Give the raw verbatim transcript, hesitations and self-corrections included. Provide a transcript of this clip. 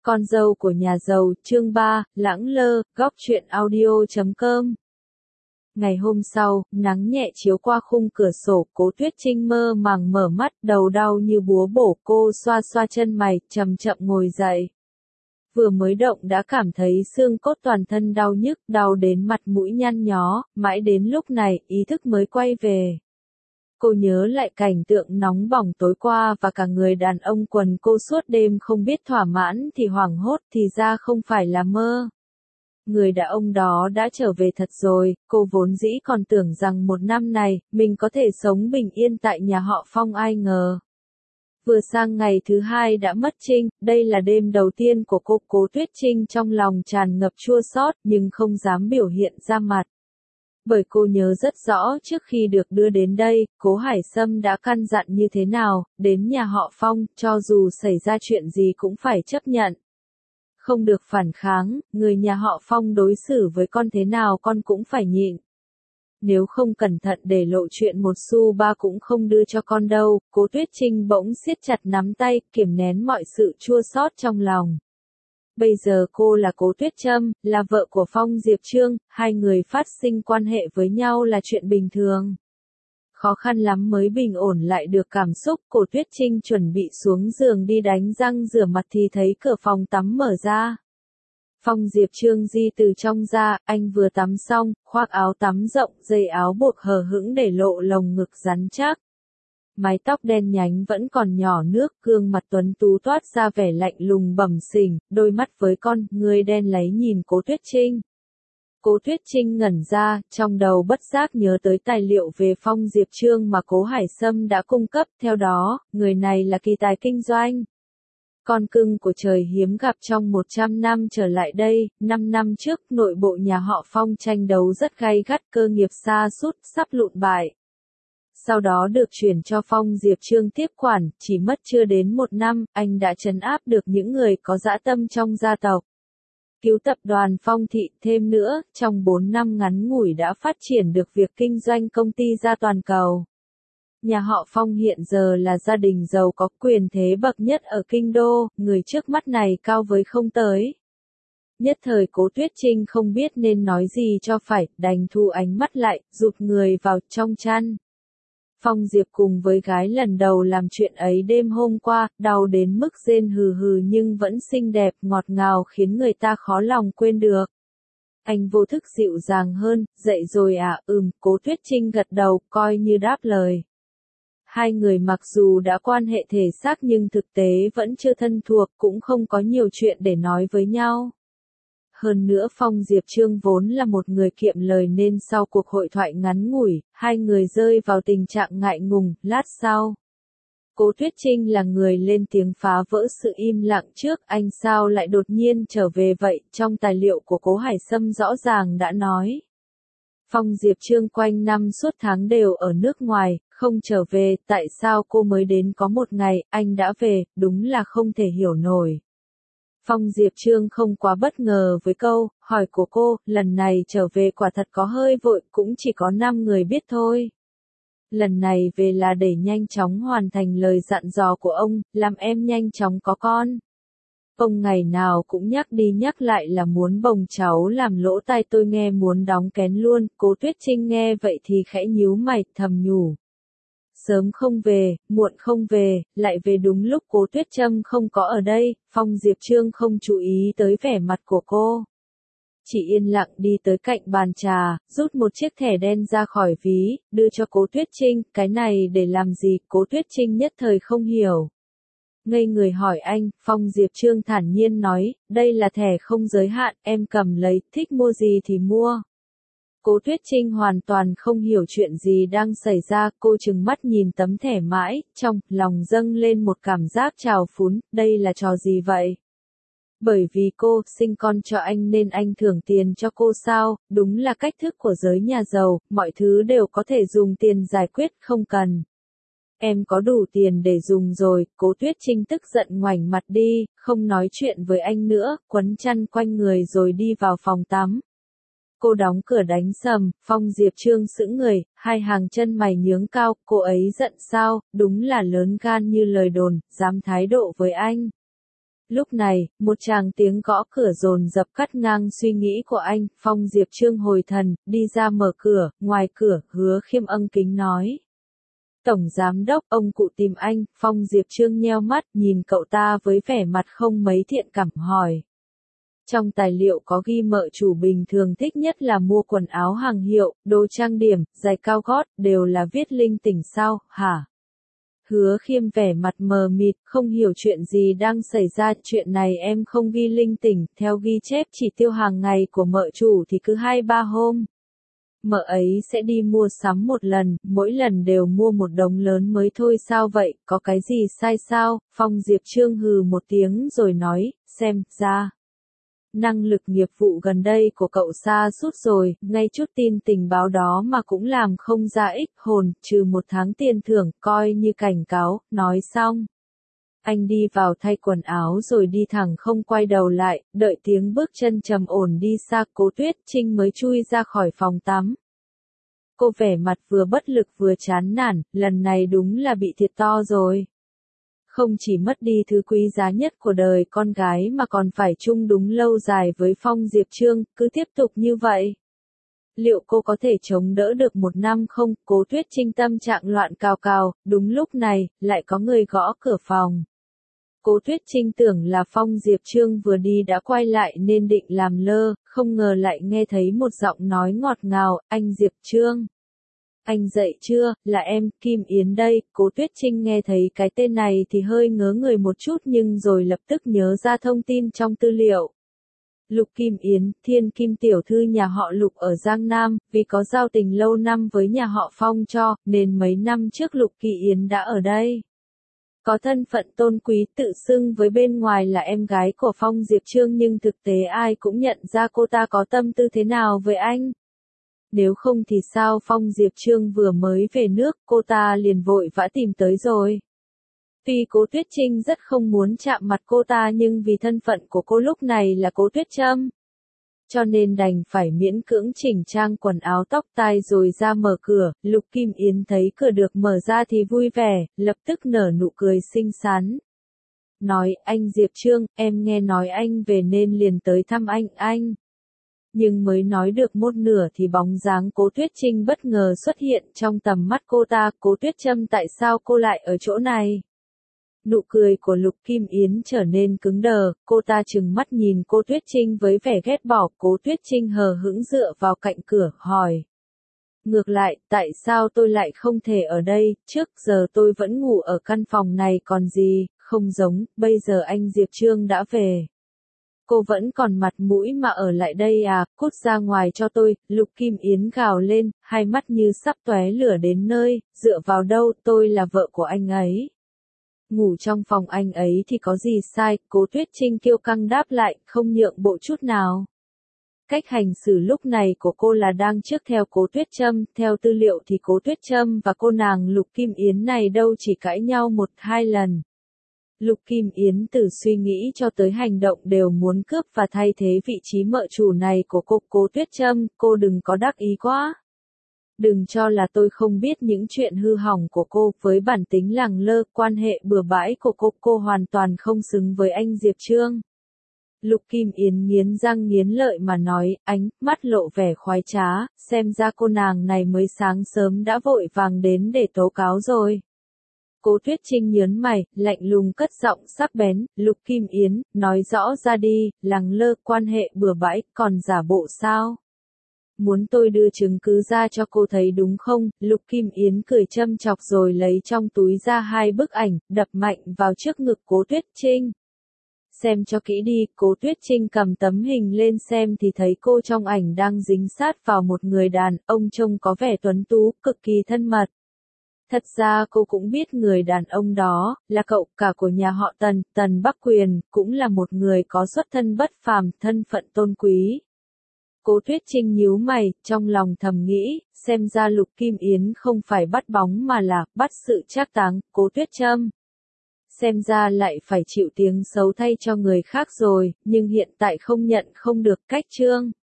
Con dâu của nhà giàu, chương ba, Lãng Lơ, góc truyện audio chấm com. Ngày hôm sau, nắng nhẹ chiếu qua khung cửa sổ, Cố Tuyết Trinh mơ màng mở mắt, đầu đau như búa bổ, cô xoa xoa chân mày, chậm chậm ngồi dậy. Vừa mới động đã cảm thấy xương cốt toàn thân đau nhức, đau đến mặt mũi nhăn nhó, mãi đến lúc này, ý thức mới quay về. Cô nhớ lại cảnh tượng nóng bỏng tối qua và cả người đàn ông quần cô suốt đêm không biết thỏa mãn thì hoảng hốt, thì ra không phải là mơ. Người đàn ông đó đã trở về thật rồi, cô vốn dĩ còn tưởng rằng một năm này, mình có thể sống bình yên tại nhà họ Phong, ai ngờ. Vừa sang ngày thứ hai đã mất Trinh, đây là đêm đầu tiên của cô. Cố Tuyết Trinh trong lòng tràn ngập chua xót nhưng không dám biểu hiện ra mặt. Bởi cô nhớ rất rõ trước khi được đưa đến đây, Cố Hải Sâm đã căn dặn như thế nào, đến nhà họ Phong, cho dù xảy ra chuyện gì cũng phải chấp nhận. Không được phản kháng, người nhà họ Phong đối xử với con thế nào con cũng phải nhịn. Nếu không cẩn thận để lộ chuyện một xu ba cũng không đưa cho con đâu. Cố Tuyết Trinh bỗng siết chặt nắm tay, kiềm nén mọi sự chua xót trong lòng. Bây giờ cô là Cố Tuyết Trâm, là vợ của Phong Diệp Trương, hai người phát sinh quan hệ với nhau là chuyện bình thường. Khó khăn lắm mới bình ổn lại được cảm xúc. Cố Tuyết Trinh chuẩn bị xuống giường đi đánh răng rửa mặt thì thấy cửa phòng tắm mở ra. Phong Diệp Trương di từ trong ra, anh vừa tắm xong, khoác áo tắm rộng, dây áo buộc hờ hững để lộ lồng ngực rắn chắc. Mái tóc đen nhánh vẫn còn nhỏ nước, gương mặt tuấn tú toát ra vẻ lạnh lùng bẩm xỉn, đôi mắt với con ngươi đen láy nhìn Cố Tuyết Trinh. Cố Tuyết Trinh ngẩn ra, trong đầu bất giác nhớ tới tài liệu về Phong Diệp Trương mà Cố Hải Sâm đã cung cấp, theo đó, người này là kỳ tài kinh doanh. Con cưng của trời hiếm gặp trong một trăm năm trở lại đây. Năm năm trước, nội bộ nhà họ Phong tranh đấu rất gay gắt, cơ nghiệp sa sút, sắp lụn bại. Sau đó được chuyển cho Phong Diệp Trương tiếp quản, chỉ mất chưa đến một năm, anh đã trấn áp được những người có dã tâm trong gia tộc. Cứu tập đoàn Phong Thị, thêm nữa, trong bốn năm ngắn ngủi đã phát triển được việc kinh doanh công ty ra toàn cầu. Nhà họ Phong hiện giờ là gia đình giàu có quyền thế bậc nhất ở kinh đô, người trước mắt này cao với không tới. Nhất thời Cố Tuyết Trinh không biết nên nói gì cho phải, đành thu ánh mắt lại, rụt người vào trong chăn. Phong Diệp cùng với gái lần đầu làm chuyện ấy đêm hôm qua, đau đến mức rên hừ hừ nhưng vẫn xinh đẹp, ngọt ngào khiến người ta khó lòng quên được. Anh vô thức dịu dàng hơn, dậy rồi à, ừm, Cố Tuyết Trinh gật đầu, coi như đáp lời. Hai người mặc dù đã quan hệ thể xác nhưng thực tế vẫn chưa thân thuộc, cũng không có nhiều chuyện để nói với nhau. Hơn nữa Phong Diệp Trương vốn là một người kiệm lời nên sau cuộc hội thoại ngắn ngủi, hai người rơi vào tình trạng ngại ngùng. Lát sau, Cố Tuyết Trinh là người lên tiếng phá vỡ sự im lặng trước, anh sao lại đột nhiên trở về vậy, trong tài liệu của Cố Hải Sâm rõ ràng đã nói. Phong Diệp Trương quanh năm suốt tháng đều ở nước ngoài, không trở về, tại sao cô mới đến có một ngày, anh đã về, đúng là không thể hiểu nổi. Phong Diệp Trương không quá bất ngờ với câu hỏi của cô, lần này trở về quả thật có hơi vội, cũng chỉ có năm người biết thôi. Lần này về là để nhanh chóng hoàn thành lời dặn dò của ông, làm em nhanh chóng có con. Ông ngày nào cũng nhắc đi nhắc lại là muốn bồng cháu làm lỗ tai tôi nghe muốn đóng kén luôn. Cố Tuyết Trinh nghe vậy thì khẽ nhíu mày, thầm nhủ. Sớm không về, muộn không về, lại về đúng lúc Cố Tuyết Trâm không có ở đây. Phong Diệp Trương không chú ý tới vẻ mặt của cô. Chỉ yên lặng đi tới cạnh bàn trà, rút một chiếc thẻ đen ra khỏi ví, đưa cho Cố Tuyết Trinh. Cái này để làm gì? Cố Tuyết Trinh nhất thời không hiểu. Ngây người hỏi anh, Phong Diệp Trương thản nhiên nói, đây là thẻ không giới hạn, em cầm lấy, thích mua gì thì mua. Cố Tuyết Trinh hoàn toàn không hiểu chuyện gì đang xảy ra, cô trừng mắt nhìn tấm thẻ mãi, trong lòng dâng lên một cảm giác trào phúng, đây là trò gì vậy? Bởi vì cô sinh con cho anh nên anh thưởng tiền cho cô sao? Đúng là cách thức của giới nhà giàu, mọi thứ đều có thể dùng tiền giải quyết, không cần. Em có đủ tiền để dùng rồi. Cố Tuyết Trinh tức giận ngoảnh mặt đi, không nói chuyện với anh nữa, quấn chăn quanh người rồi đi vào phòng tắm. Cô đóng cửa đánh sầm, Phong Diệp Trương sững người, hai hàng chân mày nhướng cao, cô ấy giận sao, đúng là lớn gan như lời đồn, dám thái độ với anh. Lúc này, một tràng tiếng gõ cửa dồn dập cắt ngang suy nghĩ của anh, Phong Diệp Trương hồi thần, đi ra mở cửa, ngoài cửa, Hứa Khiêm ân kính nói. Tổng Giám Đốc, ông cụ tìm anh, Phong Diệp Trương nheo mắt, nhìn cậu ta với vẻ mặt không mấy thiện cảm hỏi. Trong tài liệu có ghi mợ chủ bình thường thích nhất là mua quần áo hàng hiệu, đồ trang điểm, giày cao gót, đều là viết linh tinh sao, hả? Hứa Khiêm vẻ mặt mờ mịt, không hiểu chuyện gì đang xảy ra, chuyện này em không ghi linh tinh, theo ghi chép chỉ tiêu hàng ngày của mợ chủ thì cứ hai ba hôm. Mợ ấy sẽ đi mua sắm một lần, mỗi lần đều mua một đống lớn mới thôi sao vậy, có cái gì sai sao? Phong Diệp Trương hừ một tiếng rồi nói, xem ra. Năng lực nghiệp vụ gần đây của cậu sa sút rồi, ngay chút tin tình báo đó mà cũng làm không ra ích hồn, trừ một tháng tiền thưởng, coi như cảnh cáo, nói xong. Anh đi vào thay quần áo rồi đi thẳng không quay đầu lại, đợi tiếng bước chân trầm ổn đi xa, Cố Tuyết Trinh mới chui ra khỏi phòng tắm. Cô vẻ mặt vừa bất lực vừa chán nản, lần này đúng là bị thiệt to rồi. Không chỉ mất đi thứ quý giá nhất của đời con gái mà còn phải chung đúng lâu dài với Phong Diệp Trương, cứ tiếp tục như vậy. Liệu cô có thể chống đỡ được một năm không? Cố Tuyết Trinh tâm trạng loạn cào cào, đúng lúc này, lại có người gõ cửa phòng. Cố Tuyết Trinh tưởng là Phong Diệp Trương vừa đi đã quay lại nên định làm lơ, không ngờ lại nghe thấy một giọng nói ngọt ngào, anh Diệp Trương. Anh dậy chưa, là em, Kim Yến đây. Cố Tuyết Trinh nghe thấy cái tên này thì hơi ngớ người một chút nhưng rồi lập tức nhớ ra thông tin trong tư liệu. Lục Kim Yến, thiên kim tiểu thư nhà họ Lục ở Giang Nam, vì có giao tình lâu năm với nhà họ Phong cho, nên mấy năm trước Lục Kỳ Yến đã ở đây. Có thân phận tôn quý tự xưng với bên ngoài là em gái của Phong Diệp Trương nhưng thực tế ai cũng nhận ra cô ta có tâm tư thế nào với anh. Nếu không thì sao Phong Diệp Trương vừa mới về nước, cô ta liền vội vã tìm tới rồi. Tuy Cố Tuyết Trinh rất không muốn chạm mặt cô ta nhưng vì thân phận của cô lúc này là Cố Tuyết Trâm. Cho nên đành phải miễn cưỡng chỉnh trang quần áo tóc tai rồi ra mở cửa, Lục Kim Yến thấy cửa được mở ra thì vui vẻ, lập tức nở nụ cười xinh xắn. Nói, anh Diệp Trương, em nghe nói anh về nên liền tới thăm anh, anh. Nhưng mới nói được một nửa thì bóng dáng Cố Tuyết Trinh bất ngờ xuất hiện trong tầm mắt cô ta, Cố Tuyết Trâm tại sao cô lại ở chỗ này? Nụ cười của Lục Kim Yến trở nên cứng đờ, cô ta trừng mắt nhìn Cố Tuyết Trinh với vẻ ghét bỏ, Cố Tuyết Trinh hờ hững dựa vào cạnh cửa, hỏi. Ngược lại, tại sao tôi lại không thể ở đây, trước giờ tôi vẫn ngủ ở căn phòng này còn gì, không giống, bây giờ anh Diệp Trương đã về. Cô vẫn còn mặt mũi mà ở lại đây à, cút ra ngoài cho tôi, Lục Kim Yến gào lên, hai mắt như sắp tóe lửa đến nơi, dựa vào đâu, tôi là vợ của anh ấy. Ngủ trong phòng anh ấy thì có gì sai, Cố Tuyết Trinh kiêu căng đáp lại, không nhượng bộ chút nào. Cách hành xử lúc này của cô là đang trước theo Cố Tuyết Trâm, theo tư liệu thì Cố Tuyết Trâm và cô nàng Lục Kim Yến này đâu chỉ cãi nhau một hai lần. Lục Kim Yến từ suy nghĩ cho tới hành động đều muốn cướp và thay thế vị trí mợ chủ này của cô. Cố Tuyết Trâm, cô đừng có đắc ý quá. Đừng cho là tôi không biết những chuyện hư hỏng của cô, với bản tính lẳng lơ, quan hệ bừa bãi của cô, cô hoàn toàn không xứng với anh Diệp Trương. Lục Kim Yến nghiến răng nghiến lợi mà nói, ánh mắt lộ vẻ khoái trá, xem ra cô nàng này mới sáng sớm đã vội vàng đến để tố cáo rồi. Cố Tuyết Trinh nhớn mày, lạnh lùng cất giọng sắc bén, Lục Kim Yến, nói rõ ra đi, lẳng lơ, quan hệ bừa bãi, còn giả bộ sao? Muốn tôi đưa chứng cứ ra cho cô thấy đúng không? Lục Kim Yến cười châm chọc rồi lấy trong túi ra hai bức ảnh, đập mạnh vào trước ngực Cố Tuyết Trinh. Xem cho kỹ đi, Cố Tuyết Trinh cầm tấm hình lên xem thì thấy cô trong ảnh đang dính sát vào một người đàn ông trông có vẻ tuấn tú, cực kỳ thân mật. Thật ra cô cũng biết người đàn ông đó, là cậu cả của nhà họ Tần, Tần Bắc Quyền, cũng là một người có xuất thân bất phàm, thân phận tôn quý. Cố Tuyết Trinh nhíu mày, trong lòng thầm nghĩ, xem ra Lục Kim Yến không phải bắt bóng mà là bắt sự trác táng, Cố Tuyết Trâm. Xem ra lại phải chịu tiếng xấu thay cho người khác rồi, nhưng hiện tại không nhận không được, cách Trương.